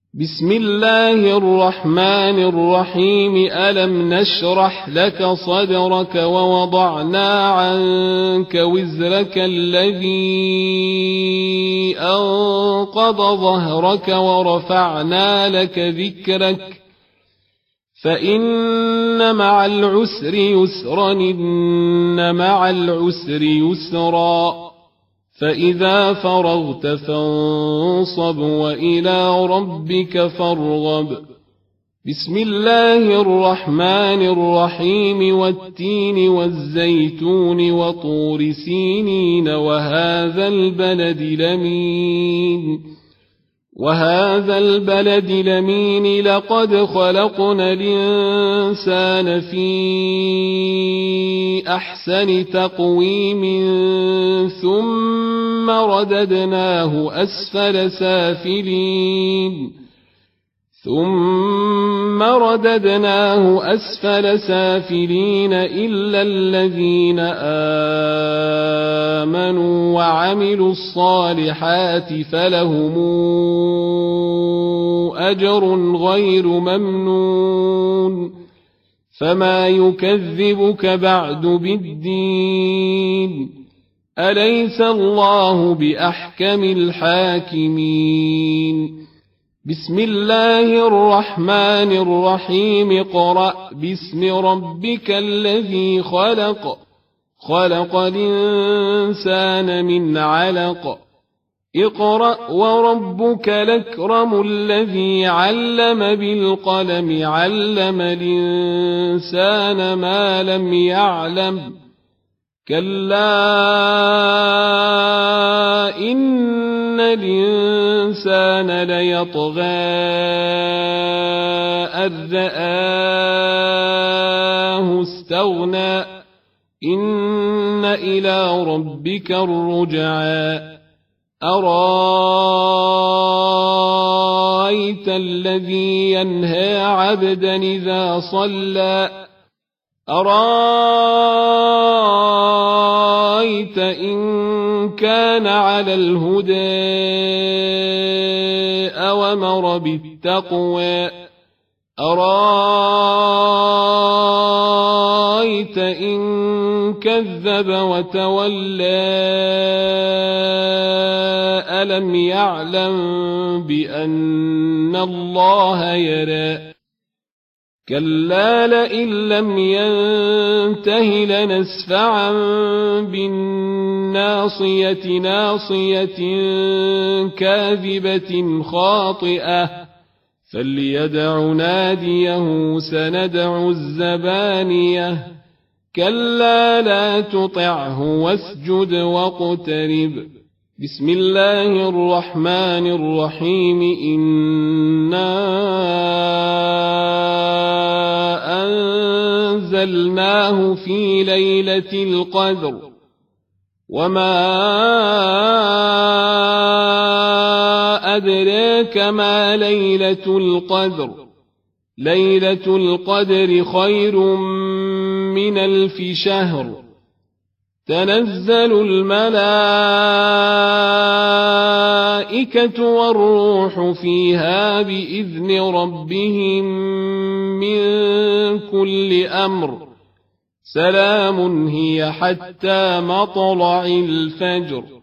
بسم الله الرحمن الرحيم. ألم نشرح لك صدرك ووضعنا عنك وزرك الذي أنقض ظهرك ورفعنا لك ذكرك فإن مع العسر يسرا إن مع العسر يسرا فإذا فرغت فانصب وإلى ربك فارغب. بسم الله الرحمن الرحيم. والتين والزيتون وطور سينين وهذا البلد لمين لقد خلقنا الإنسان في أحسن تقويم ثم رددناه أسفل سافلين إلا الذين آمنوا وعملوا الصالحات فلهم أجر غير ممنون. فما يكذبك بعد بالدين؟ أليس الله بأحكم الحاكمين؟ بسم الله الرحمن الرحيم. اقرأ باسم ربك الذي خلق الإنسان من علق. اقرأ وربك الأكرم الذي علم بالقلم علم الإنسان ما لم يعلم. كلا إن الإنسان ليطغى أن رآه استغنى إن إلى ربك الرجعى. أرأيت الذي ينهى عبدا إذا صلى أرأيت إن كان على الهدى أوامر بالتقوى أرأيت إن كذب وتولى ألم يعلم بأن الله يرى. كلا لئن لم ينته لنسفعا بالناصية ناصية كاذبة خاطئة فليدع ناديه سندع الزبانية. كلا لا تطعه واسجد واقترب. بسم الله الرحمن الرحيم. إنا أنزلناه في ليلة القدر وما أدراك ما ليلة القدر. ليلة القدر خير من 1000 شهر. تنزل الملائكة والروح فيها بإذن ربهم من كل أمر. سلام هي حتى مطلع الفجر.